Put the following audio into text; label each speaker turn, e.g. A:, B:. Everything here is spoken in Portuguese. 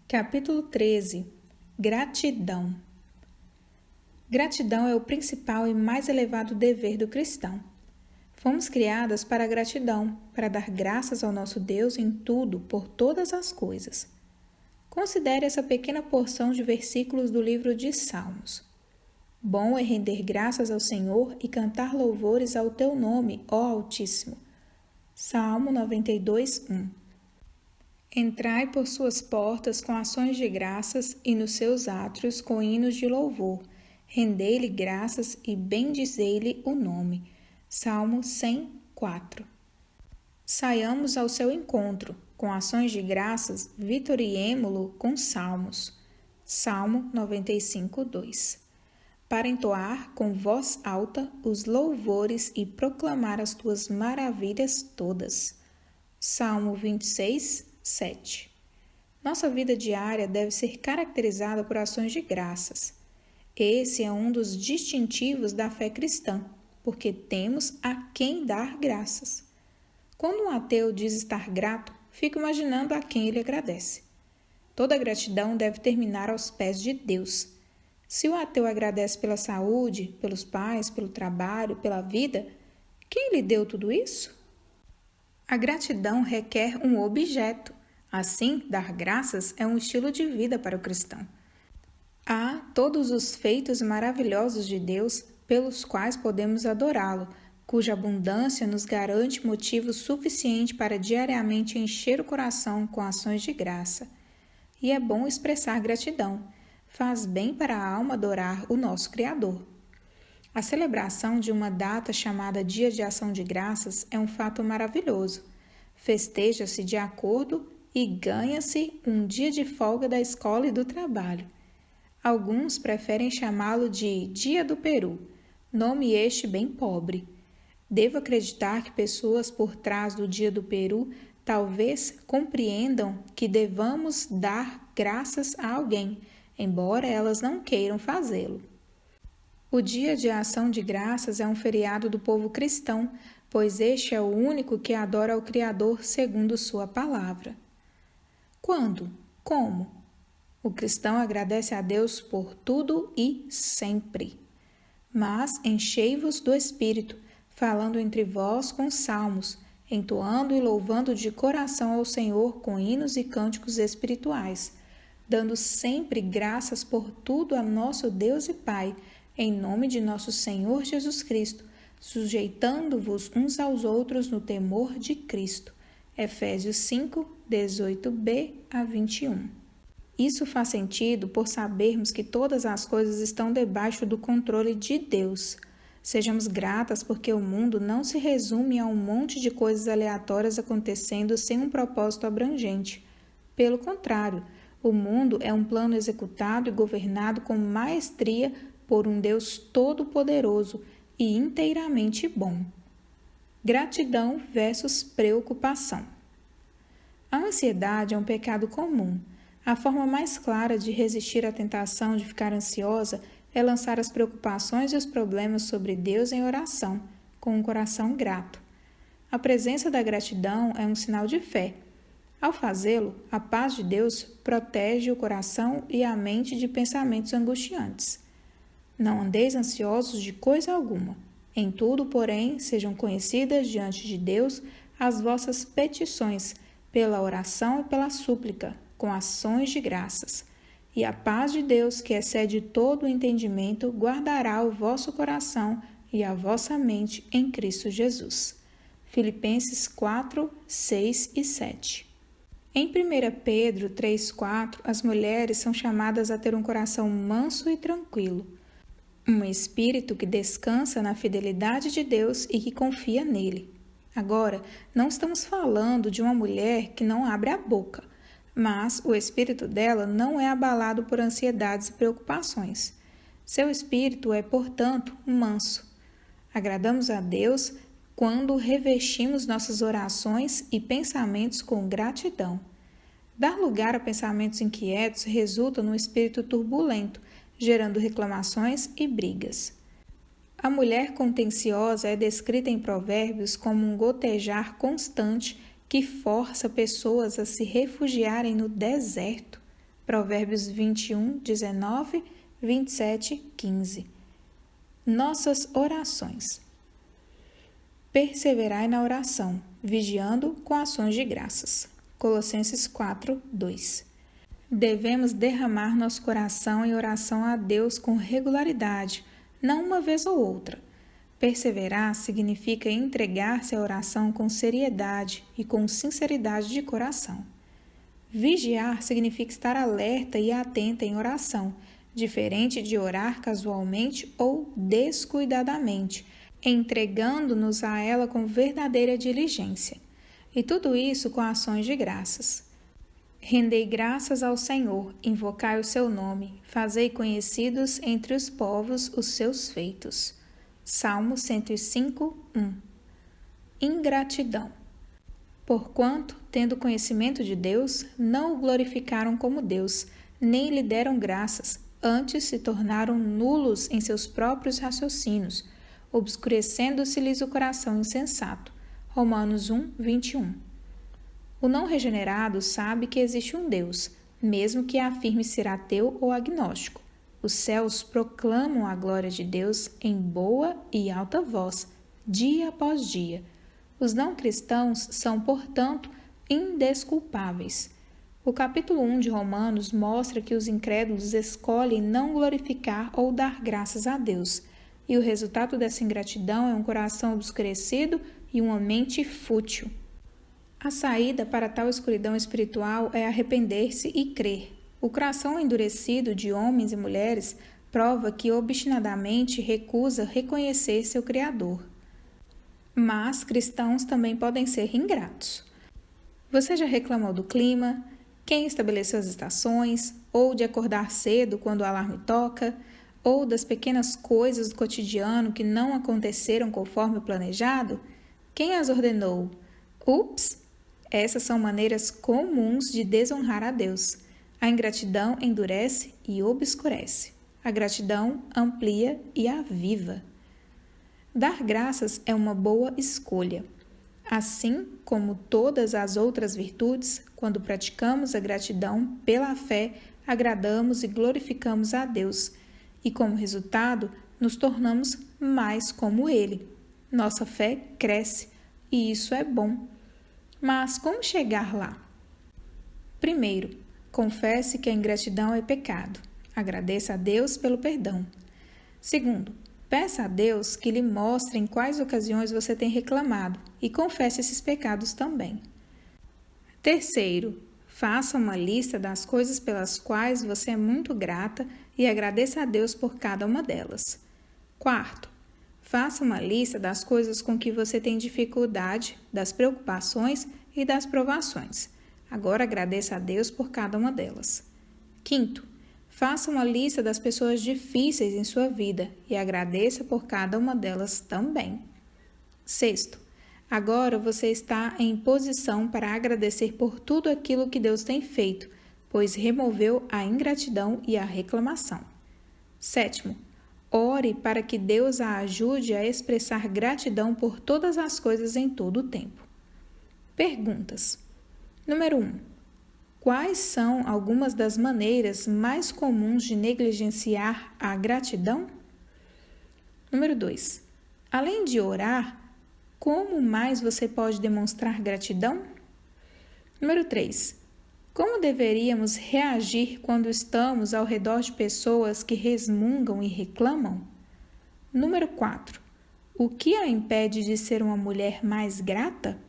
A: Capítulo 13. Gratidão. Gratidão é o principal e mais elevado dever do cristão. Fomos criadas para a gratidão, para dar graças ao nosso Deus em tudo, por todas as coisas. Considere essa pequena porção de versículos do livro de Salmos. Bom é render graças ao Senhor e cantar louvores ao teu nome, ó Altíssimo. Salmo 92, 1. Entrai por suas portas com ações de graças e nos seus átrios com hinos de louvor. Rendei-lhe graças e bendizei-lhe o nome. Salmo 104. Saiamos ao seu encontro, com ações de graças, vitoriemo-lo com salmos. Salmo 95, 2. Para entoar com voz alta os louvores e proclamar as tuas maravilhas todas. Salmo 26, 7. Nossa vida diária deve ser caracterizada por ações de graças. Esse é um dos distintivos da fé cristã, porque temos a quem dar graças. Quando um ateu diz estar grato, fica imaginando a quem ele agradece. Toda gratidão deve terminar aos pés de Deus. Se o ateu agradece pela saúde, pelos pais, pelo trabalho, pela vida, quem lhe deu tudo isso? A gratidão requer um objeto. Assim, dar graças é um estilo de vida para o cristão. Há todos os feitos maravilhosos de Deus pelos quais podemos adorá-lo, cuja abundância nos garante motivo suficiente para diariamente encher o coração com ações de graça. E é bom expressar gratidão. Faz bem para a alma adorar o nosso Criador. A celebração de uma data chamada Dia de Ação de Graças é um fato maravilhoso. Festeja-se de acordo e ganha-se um dia de folga da escola e do trabalho. Alguns preferem chamá-lo de Dia do Peru, nome este bem pobre. Devo acreditar que pessoas por trás do Dia do Peru talvez compreendam que devamos dar graças a alguém, embora elas não queiram fazê-lo. O Dia de Ação de Graças é um feriado do povo cristão, pois este é o único que adora ao Criador segundo sua palavra. Quando? Como? O cristão agradece a Deus por tudo e sempre. Mas enchei-vos do Espírito, falando entre vós com salmos, entoando e louvando de coração ao Senhor com hinos e cânticos espirituais, dando sempre graças por tudo a nosso Deus e Pai, em nome de nosso Senhor Jesus Cristo, sujeitando-vos uns aos outros no temor de Cristo. Efésios 5, 18b a 21. Isso faz sentido por sabermos que todas as coisas estão debaixo do controle de Deus. Sejamos gratas porque o mundo não se resume a um monte de coisas aleatórias acontecendo sem um propósito abrangente. Pelo contrário, o mundo é um plano executado e governado com maestria por um Deus todo-poderoso e inteiramente bom. Gratidão versus preocupação. A ansiedade é um pecado comum. A forma mais clara de resistir à tentação de ficar ansiosa é lançar as preocupações e os problemas sobre Deus em oração, com um coração grato. A presença da gratidão é um sinal de fé. Ao fazê-lo, a paz de Deus protege o coração e a mente de pensamentos angustiantes. Não andeis ansiosos de coisa alguma. Em tudo, porém, sejam conhecidas diante de Deus as vossas petições, pela oração e pela súplica, com ações de graças. E a paz de Deus, que excede todo o entendimento, guardará o vosso coração e a vossa mente em Cristo Jesus. Filipenses 4, 6 e 7. Em 1 Pedro 3, 4, as mulheres são chamadas a ter um coração manso e tranquilo, um espírito que descansa na fidelidade de Deus e que confia nele. Agora, não estamos falando de uma mulher que não abre a boca, mas o espírito dela não é abalado por ansiedades e preocupações. Seu espírito é, portanto, manso. Agradamos a Deus quando revestimos nossas orações e pensamentos com gratidão. Dar lugar a pensamentos inquietos resulta num espírito turbulento, gerando reclamações e brigas. A mulher contenciosa é descrita em Provérbios como um gotejar constante que força pessoas a se refugiarem no deserto. Provérbios 21, 19, 27, 15. Nossas orações. Perseverai na oração, vigiando com ações de graças. Colossenses 4, 2. Devemos derramar nosso coração em oração a Deus com regularidade, não uma vez ou outra. Perseverar significa entregar-se à oração com seriedade e com sinceridade de coração. Vigiar significa estar alerta e atenta em oração, diferente de orar casualmente ou descuidadamente, entregando-nos a ela com verdadeira diligência. E tudo isso com ações de graças. Rendei graças ao Senhor, invocai o seu nome, fazei conhecidos entre os povos os seus feitos. Salmo 105, 1. Ingratidão. Porquanto, tendo conhecimento de Deus, não o glorificaram como Deus, nem lhe deram graças, antes se tornaram nulos em seus próprios raciocínios, obscurecendo-se-lhes o coração insensato. Romanos 1, 21. O não regenerado sabe que existe um Deus, mesmo que afirme ser ateu ou agnóstico. Os céus proclamam a glória de Deus em boa e alta voz, dia após dia. Os não cristãos são, portanto, indesculpáveis. O capítulo 1 de Romanos mostra que os incrédulos escolhem não glorificar ou dar graças a Deus, e o resultado dessa ingratidão é um coração obscurecido e uma mente fútil. A saída para tal escuridão espiritual é arrepender-se e crer. O coração endurecido de homens e mulheres prova que obstinadamente recusa reconhecer seu Criador. Mas cristãos também podem ser ingratos. Você já reclamou do clima, quem estabeleceu as estações, ou de acordar cedo quando o alarme toca, ou das pequenas coisas do cotidiano que não aconteceram conforme o planejado? Quem as ordenou? Ups! Essas são maneiras comuns de desonrar a Deus. A ingratidão endurece e obscurece. A gratidão amplia e aviva. Dar graças é uma boa escolha. Assim como todas as outras virtudes, quando praticamos a gratidão pela fé, agradamos e glorificamos a Deus, e como resultado, nos tornamos mais como Ele. Nossa fé cresce, e isso é bom. Mas como chegar lá? Primeiro, confesse que a ingratidão é pecado. Agradeça a Deus pelo perdão. Segundo, peça a Deus que lhe mostre em quais ocasiões você tem reclamado e confesse esses pecados também. Terceiro, faça uma lista das coisas pelas quais você é muito grata e agradeça a Deus por cada uma delas. Quarto, faça uma lista das coisas com que você tem dificuldade, das preocupações e das provações. Agora agradeça a Deus por cada uma delas. Quinto, faça uma lista das pessoas difíceis em sua vida e agradeça por cada uma delas também. Sexto, agora você está em posição para agradecer por tudo aquilo que Deus tem feito, pois removeu a ingratidão e a reclamação. Sétimo, ore para que Deus a ajude a expressar gratidão por todas as coisas em todo o tempo. Perguntas. Número 1. Quais são algumas das maneiras mais comuns de negligenciar a gratidão? Número 2. Além de orar, como mais você pode demonstrar gratidão? Número 3. Como deveríamos reagir quando estamos ao redor de pessoas que resmungam e reclamam? Número 4. O que a impede de ser uma mulher mais grata?